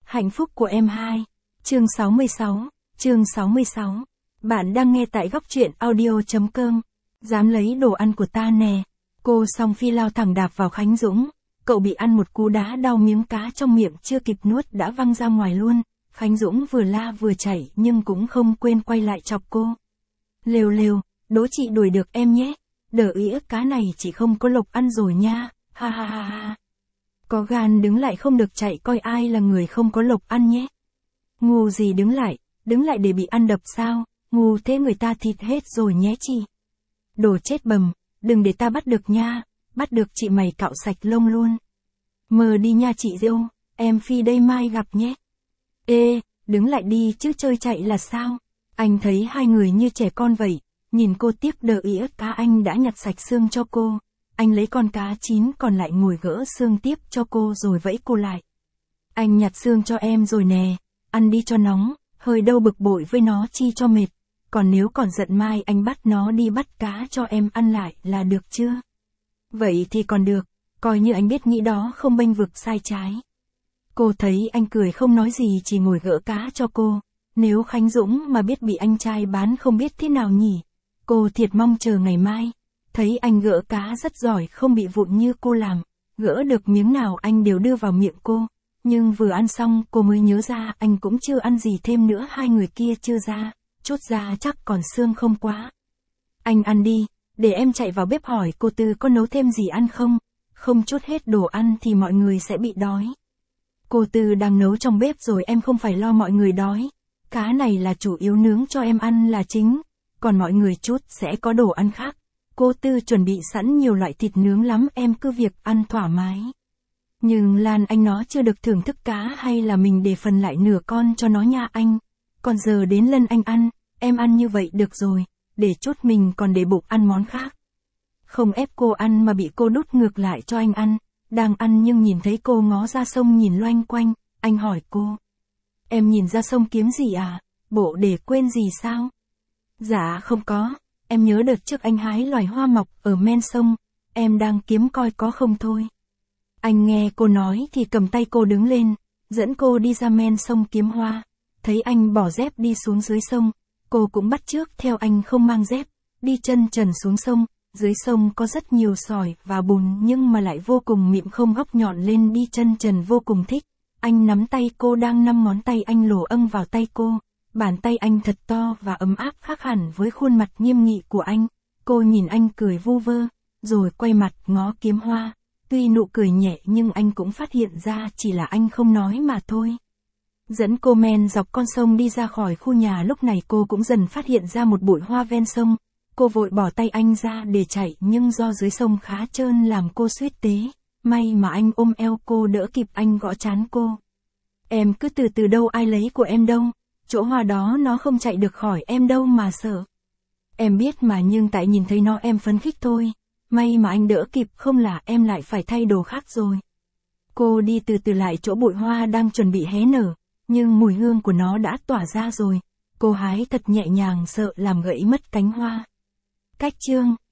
Hạnh phúc của em 2. Chương 66. Bạn đang nghe tại góc truyện audio.com. Dám lấy đồ ăn của ta nè. Cô Song Phi lao thẳng đạp vào Khánh Dũng. Cậu bị ăn một cú đá đau miếng cá trong miệng chưa kịp nuốt đã văng ra ngoài luôn. Khánh Dũng vừa la vừa chảy nhưng cũng không quên quay lại chọc cô. Lều, đố chị đuổi được em nhé. Đỡ ĩa cá này chị không có lộc ăn rồi nha. Ha ha ha ha. Có gan đứng lại không được chạy coi ai là người không có lộc ăn nhé. Ngu gì đứng lại để bị ăn đập sao, ngu thế người ta thịt hết rồi nhé chị. Đồ chết bầm, đừng để ta bắt được nha, bắt được chị mày cạo sạch lông luôn. Mờ đi nha chị Diêu, em Phi đây mai gặp nhé. Ê, đứng lại đi chứ chơi chạy là sao? Anh thấy hai người như trẻ con vậy, nhìn cô tiếp đỡ ĩa cá anh đã nhặt sạch xương cho cô. Anh lấy con cá chín còn lại ngồi gỡ xương tiếp cho cô rồi vẫy cô lại. Anh nhặt xương cho em rồi nè, ăn đi cho nóng, hơi đâu bực bội với nó chi cho mệt. Còn nếu còn giận mai anh bắt nó đi bắt cá cho em ăn lại là được chưa? Vậy thì còn được, coi như anh biết nghĩ đó không bênh vực sai trái. Cô thấy anh cười không nói gì chỉ ngồi gỡ cá cho cô. Nếu Khánh Dũng mà biết bị anh trai bán không biết thế nào nhỉ? Cô thiệt mong chờ ngày mai. Thấy anh gỡ cá rất giỏi không bị vụn như cô làm. Gỡ được miếng nào anh đều đưa vào miệng cô. Nhưng vừa ăn xong cô mới nhớ ra anh cũng chưa ăn gì thêm nữa, hai người kia chưa ra. Chốt ra chắc còn xương không quá. Anh ăn đi, để em chạy vào bếp hỏi cô Tư có nấu thêm gì ăn không. Không chút hết đồ ăn thì mọi người sẽ bị đói. Cô Tư đang nấu trong bếp rồi, em không phải lo mọi người đói. Cá này là chủ yếu nướng cho em ăn là chính. Còn mọi người chút sẽ có đồ ăn khác. Cô Tư chuẩn bị sẵn nhiều loại thịt nướng lắm, em cứ việc ăn thoải mái. Nhưng Lan anh nó chưa được thưởng thức cá hay là mình để phần lại nửa con cho nó nha anh. Còn giờ đến lân anh ăn, em ăn như vậy được rồi, để chút mình còn để bụng ăn món khác. Không ép cô ăn mà bị cô đút ngược lại cho anh ăn. Đang ăn nhưng nhìn thấy cô ngó ra sông nhìn loanh quanh, anh hỏi cô. Em nhìn ra sông kiếm gì à? Bộ để quên gì sao? Dạ không có, em nhớ đợt trước anh hái loài hoa mọc ở men sông, em đang kiếm coi có không thôi. Anh nghe cô nói thì cầm tay cô đứng lên, dẫn cô đi ra men sông kiếm hoa. Thấy anh bỏ dép đi xuống dưới sông, cô cũng bắt chước theo anh không mang dép, đi chân trần xuống sông. Dưới sông có rất nhiều sỏi và bùn nhưng mà lại vô cùng mịn không góc nhọn lên, đi chân trần vô cùng thích. Anh nắm tay cô, đang 5 ngón tay anh lổ âng vào tay cô. Bàn tay anh thật to và ấm áp khác hẳn với khuôn mặt nghiêm nghị của anh. Cô nhìn anh cười vu vơ, rồi quay mặt ngó kiếm hoa. Tuy nụ cười nhẹ nhưng anh cũng phát hiện ra chỉ là anh không nói mà thôi. Dẫn cô men dọc con sông đi ra khỏi khu nhà, lúc này cô cũng dần phát hiện ra một bụi hoa ven sông. Cô vội bỏ tay anh ra để chạy nhưng do dưới sông khá trơn làm cô suýt té. May mà anh ôm eo cô đỡ kịp, anh gõ trán cô. Em cứ từ từ, đâu ai lấy của em đâu. Chỗ hoa đó nó không chạy được khỏi em đâu mà sợ. Em biết mà, nhưng tại nhìn thấy nó em phấn khích thôi. May mà anh đỡ kịp, không là em lại phải thay đồ khác rồi. Cô đi từ từ lại chỗ bụi hoa đang chuẩn bị hé nở, nhưng mùi hương của nó đã tỏa ra rồi. Cô hái thật nhẹ nhàng sợ làm gãy mất cánh hoa. Cách chương